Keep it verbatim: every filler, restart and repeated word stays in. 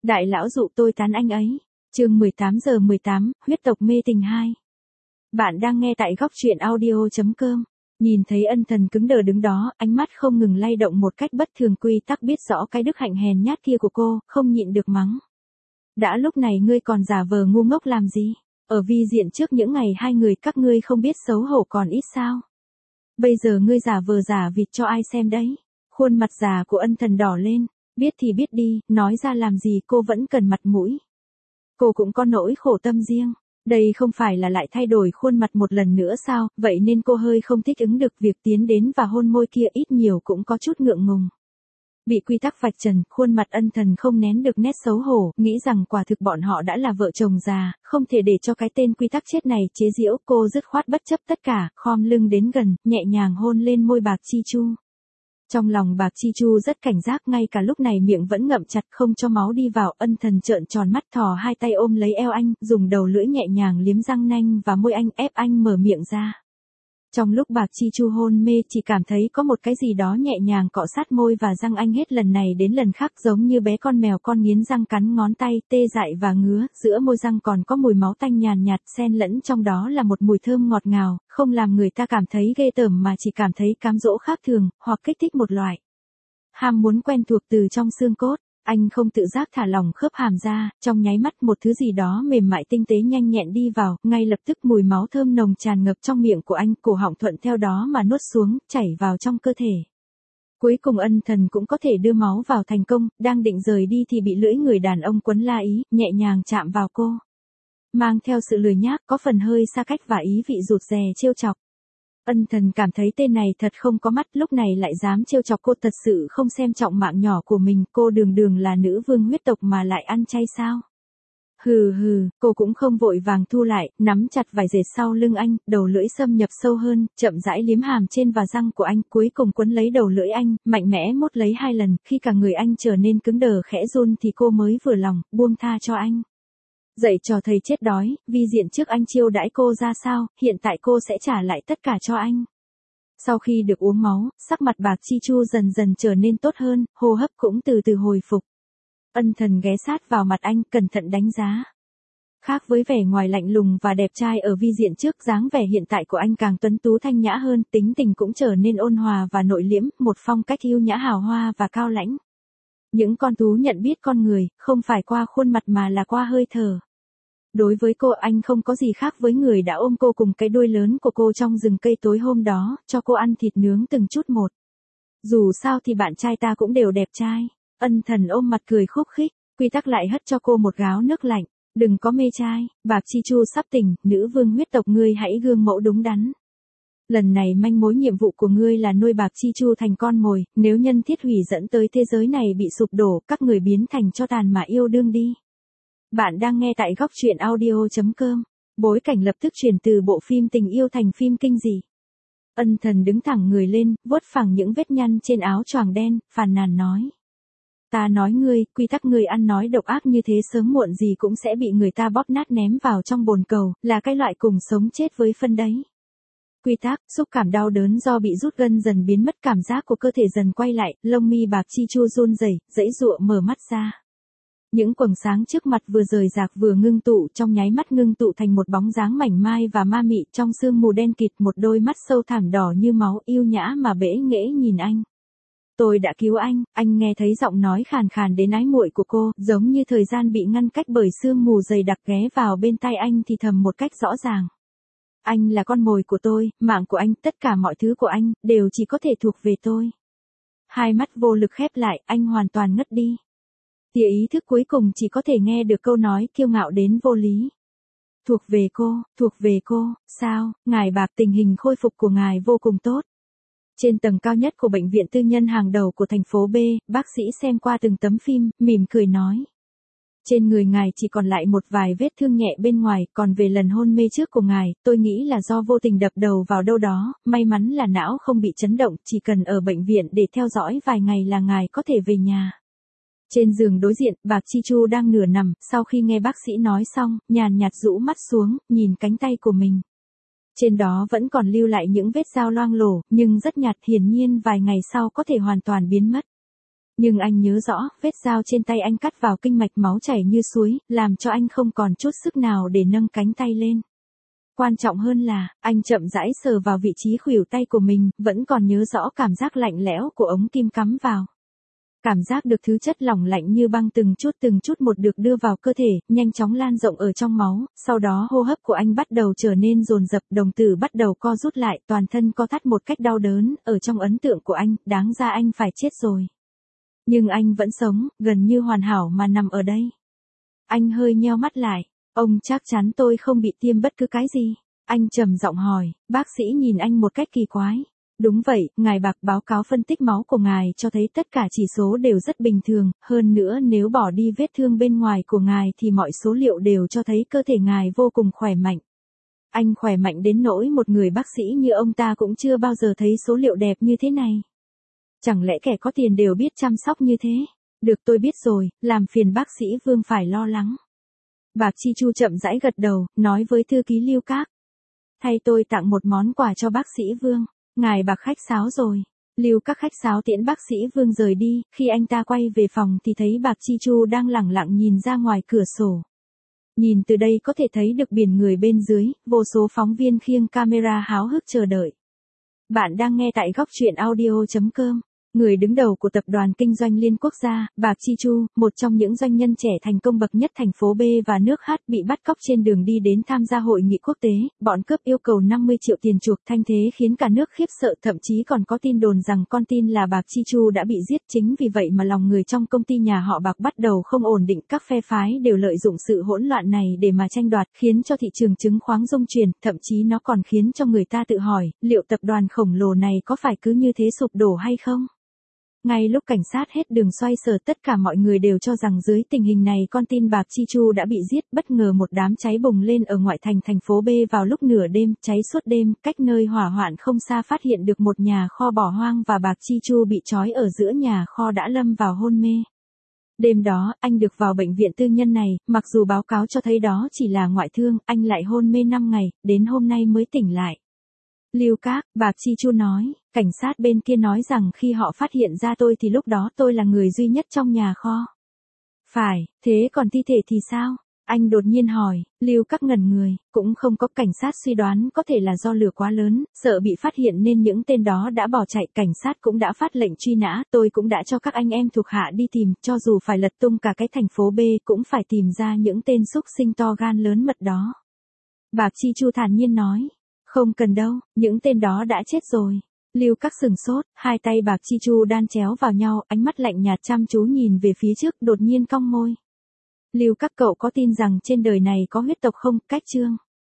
Đại lão dụ tôi tán anh ấy. Chương mười tám giờ mười tám, huyết tộc mê tình hai. Bạn đang nghe tại góc truyện audio chấm com. Nhìn thấy Ân Thần cứng đờ đứng đó, ánh mắt không ngừng lay động một cách bất thường, quy tắc biết rõ cái đức hạnh hèn nhát kia của cô, không nhịn được mắng. Đã lúc này ngươi còn giả vờ ngu ngốc làm gì? Ở vi diện trước những ngày hai người các ngươi không biết xấu hổ còn ít sao? Bây giờ ngươi giả vờ giả vịt cho ai xem đấy? Khuôn mặt già của Ân Thần đỏ lên. Biết thì biết đi, nói ra làm gì, cô vẫn cần mặt mũi. Cô cũng có nỗi khổ tâm riêng. Đây không phải là lại thay đổi khuôn mặt một lần nữa sao, vậy nên cô hơi không thích ứng được việc tiến đến và hôn môi kia, ít nhiều cũng có chút ngượng ngùng. Bị quy tắc vạch trần, khuôn mặt Ân Thần không nén được nét xấu hổ, nghĩ rằng quả thực bọn họ đã là vợ chồng già, không thể để cho cái tên quy tắc chết này chế giễu. Cô dứt khoát bất chấp tất cả, khom lưng đến gần, nhẹ nhàng hôn lên môi Bạc Chi Chu. Trong lòng Bạc Chi Chu rất cảnh giác, ngay cả lúc này miệng vẫn ngậm chặt không cho máu đi vào. Ân Thần trợn tròn mắt, thò hai tay ôm lấy eo anh, dùng đầu lưỡi nhẹ nhàng liếm răng nanh và môi anh, ép anh mở miệng ra. Trong lúc Bạc Chi Chu hôn mê, chỉ cảm thấy có một cái gì đó nhẹ nhàng cọ sát môi và răng anh, hết lần này đến lần khác giống như bé con mèo con nghiến răng cắn ngón tay, tê dại và ngứa, giữa môi răng còn có mùi máu tanh nhàn nhạt, xen lẫn trong đó là một mùi thơm ngọt ngào, không làm người ta cảm thấy ghê tởm mà chỉ cảm thấy cám dỗ khác thường, hoặc kích thích một loại ham muốn quen thuộc từ trong xương cốt. Anh không tự giác thả lỏng khớp hàm ra, trong nháy mắt một thứ gì đó mềm mại tinh tế nhanh nhẹn đi vào, ngay lập tức mùi máu thơm nồng tràn ngập trong miệng của anh, cổ họng thuận theo đó mà nuốt xuống, chảy vào trong cơ thể. Cuối cùng Ân Thần cũng có thể đưa máu vào thành công, đang định rời đi thì bị lưỡi người đàn ông quấn la ý, nhẹ nhàng chạm vào cô. Mang theo sự lười nhác, có phần hơi xa cách và ý vị rụt rè trêu chọc. Ân Thần cảm thấy tên này thật không có mắt, lúc này lại dám trêu chọc cô, thật sự không xem trọng mạng nhỏ của mình. Cô đường đường là nữ vương huyết tộc mà lại ăn chay sao? Hừ hừ, cô cũng không vội vàng thu lại, nắm chặt vải dệt sau lưng anh, đầu lưỡi xâm nhập sâu hơn, chậm rãi liếm hàm trên và răng của anh, cuối cùng quấn lấy đầu lưỡi anh, mạnh mẽ mút lấy hai lần, khi cả người anh trở nên cứng đờ khẽ run thì cô mới vừa lòng, buông tha cho anh. Dạy trò thầy chết đói, vi diện trước anh chiêu đãi cô ra sao, hiện tại cô sẽ trả lại tất cả cho anh. Sau khi được uống máu, sắc mặt Bạc Chi Chu dần dần trở nên tốt hơn, hô hấp cũng từ từ hồi phục. Ân Thần ghé sát vào mặt anh, cẩn thận đánh giá. Khác với vẻ ngoài lạnh lùng và đẹp trai ở vi diện trước, dáng vẻ hiện tại của anh càng tuấn tú thanh nhã hơn, tính tình cũng trở nên ôn hòa và nội liễm, một phong cách yêu nhã hào hoa và cao lãnh. Những con thú nhận biết con người, không phải qua khuôn mặt mà là qua hơi thở. Đối với cô, anh không có gì khác với người đã ôm cô cùng cái đuôi lớn của cô trong rừng cây tối hôm đó, cho cô ăn thịt nướng từng chút một. Dù sao thì bạn trai ta cũng đều đẹp trai. Ân Thần ôm mặt cười khúc khích, quy tắc lại hất cho cô một gáo nước lạnh. Đừng có mê trai, Bạc Chi Chu sắp tỉnh, nữ vương huyết tộc ngươi hãy gương mẫu đúng đắn. Lần này manh mối nhiệm vụ của ngươi là nuôi Bạc Chi Chu thành con mồi, nếu nhân thiết hủy dẫn tới thế giới này bị sụp đổ, các người biến thành cho tàn mà yêu đương đi. Bạn đang nghe tại góc truyện audio chấm com. Bối cảnh lập tức chuyển từ bộ phim tình yêu thành phim kinh dị. Ân Thần đứng thẳng người lên, vuốt phẳng những vết nhăn trên áo choàng đen, phàn nàn nói. Ta nói ngươi, quy tắc ngươi ăn nói độc ác như thế sớm muộn gì cũng sẽ bị người ta bóp nát ném vào trong bồn cầu, là cái loại cùng sống chết với phân đấy. Quy tắc, xúc cảm đau đớn do bị rút gân dần biến mất, cảm giác của cơ thể dần quay lại, lông mi Bạc Chi Chu run rẩy, giãy giụa mở mắt ra. Những quầng sáng trước mặt vừa rời rạc vừa ngưng tụ, trong nháy mắt ngưng tụ thành một bóng dáng mảnh mai và ma mị, trong sương mù đen kịt, một đôi mắt sâu thẳm đỏ như máu, yêu nhã mà bẽ nghễ nhìn anh. Tôi đã cứu anh, anh nghe thấy giọng nói khàn khàn đến ái muội của cô, giống như thời gian bị ngăn cách bởi sương mù dày đặc, ghé vào bên tai anh thì thầm một cách rõ ràng. Anh là con mồi của tôi, mạng của anh, tất cả mọi thứ của anh, đều chỉ có thể thuộc về tôi. Hai mắt vô lực khép lại, anh hoàn toàn ngất đi. Tia ý thức cuối cùng chỉ có thể nghe được câu nói kiêu ngạo đến vô lý. Thuộc về cô, thuộc về cô, sao, ngài Bạc, tình hình khôi phục của ngài vô cùng tốt. Trên tầng cao nhất của bệnh viện tư nhân hàng đầu của thành phố B, bác sĩ xem qua từng tấm phim, mỉm cười nói. Trên người ngài chỉ còn lại một vài vết thương nhẹ bên ngoài, còn về lần hôn mê trước của ngài, tôi nghĩ là do vô tình đập đầu vào đâu đó, may mắn là não không bị chấn động, chỉ cần ở bệnh viện để theo dõi vài ngày là ngài có thể về nhà. Trên giường đối diện, Bạc Chi Chu đang nửa nằm, sau khi nghe bác sĩ nói xong, nhàn nhạt rũ mắt xuống, nhìn cánh tay của mình. Trên đó vẫn còn lưu lại những vết dao loang lổ, nhưng rất nhạt, hiển nhiên vài ngày sau có thể hoàn toàn biến mất. Nhưng anh nhớ rõ, vết dao trên tay anh cắt vào kinh mạch máu chảy như suối, làm cho anh không còn chút sức nào để nâng cánh tay lên. Quan trọng hơn là, anh chậm rãi sờ vào vị trí khuỷu tay của mình, vẫn còn nhớ rõ cảm giác lạnh lẽo của ống kim cắm vào. Cảm giác được thứ chất lỏng lạnh như băng từng chút từng chút một được đưa vào cơ thể, nhanh chóng lan rộng ở trong máu, sau đó hô hấp của anh bắt đầu trở nên dồn dập, đồng tử bắt đầu co rút lại, toàn thân co thắt một cách đau đớn, ở trong ấn tượng của anh, đáng ra anh phải chết rồi. Nhưng anh vẫn sống, gần như hoàn hảo mà nằm ở đây. Anh hơi nheo mắt lại, ông chắc chắn tôi không bị tiêm bất cứ cái gì. Anh trầm giọng hỏi, bác sĩ nhìn anh một cách kỳ quái. Đúng vậy, ngài Bạc, báo cáo phân tích máu của ngài cho thấy tất cả chỉ số đều rất bình thường, hơn nữa nếu bỏ đi vết thương bên ngoài của ngài thì mọi số liệu đều cho thấy cơ thể ngài vô cùng khỏe mạnh. Anh khỏe mạnh đến nỗi một người bác sĩ như ông ta cũng chưa bao giờ thấy số liệu đẹp như thế này. Chẳng lẽ kẻ có tiền đều biết chăm sóc như thế? Được, tôi biết rồi, làm phiền bác sĩ Vương phải lo lắng. Bạc Chi Chu chậm rãi gật đầu, nói với thư ký Lưu Các. Thay tôi tặng một món quà cho bác sĩ Vương. Ngài Bạc khách sáo rồi. Lưu Các khách sáo tiễn bác sĩ Vương rời đi, khi anh ta quay về phòng thì thấy Bạc Chi Chu đang lẳng lặng nhìn ra ngoài cửa sổ. Nhìn từ đây có thể thấy được biển người bên dưới, vô số phóng viên khiêng camera háo hức chờ đợi. Bạn đang nghe tại góc truyện audio chấm com. Người đứng đầu của tập đoàn kinh doanh liên quốc gia, Bạc Chi Chu, một trong những doanh nhân trẻ thành công bậc nhất thành phố B và nước H, bị bắt cóc trên đường đi đến tham gia hội nghị quốc tế, bọn cướp yêu cầu năm mươi triệu tiền chuộc, thanh thế khiến cả nước khiếp sợ, thậm chí còn có tin đồn rằng con tin là Bạc Chi Chu đã bị giết. Chính vì vậy mà lòng người trong công ty nhà họ Bạc bắt đầu không ổn định, các phe phái đều lợi dụng sự hỗn loạn này để mà tranh đoạt, khiến cho thị trường chứng khoán rung chuyển, thậm chí nó còn khiến cho người ta tự hỏi, liệu tập đoàn khổng lồ này có phải cứ như thế sụp đổ hay không? Ngay lúc cảnh sát hết đường xoay sở, tất cả mọi người đều cho rằng dưới tình hình này con tin Bạc Chi Chu đã bị giết. Bất ngờ một đám cháy bùng lên ở ngoại thành thành phố B vào lúc nửa đêm, cháy suốt đêm, cách nơi hỏa hoạn không xa phát hiện được một nhà kho bỏ hoang và Bạc Chi Chu bị trói ở giữa nhà kho đã lâm vào hôn mê. Đêm đó, anh được vào bệnh viện tư nhân này, mặc dù báo cáo cho thấy đó chỉ là ngoại thương, anh lại hôn mê năm ngày, đến hôm nay mới tỉnh lại. Lưu Các, Bạc Chi Chu nói, cảnh sát bên kia nói rằng khi họ phát hiện ra tôi thì lúc đó tôi là người duy nhất trong nhà kho. Phải, thế còn thi thể thì sao? Anh đột nhiên hỏi. Lưu Các ngẩn người, cũng không có. Cảnh sát suy đoán có thể là do lửa quá lớn, sợ bị phát hiện nên những tên đó đã bỏ chạy. Cảnh sát cũng đã phát lệnh truy nã, tôi cũng đã cho các anh em thuộc hạ đi tìm, cho dù phải lật tung cả cái thành phố B cũng phải tìm ra những tên xúc sinh to gan lớn mật đó. Bạc Chi Chu thản nhiên nói. Không cần đâu, những tên đó đã chết rồi. Lưu Các sừng sốt, hai tay Bạc Chi Chu đan chéo vào nhau, ánh mắt lạnh nhạt chăm chú nhìn về phía trước, đột nhiên cong môi. Lưu Các, cậu có tin rằng trên đời này có huyết tộc không? Cách chương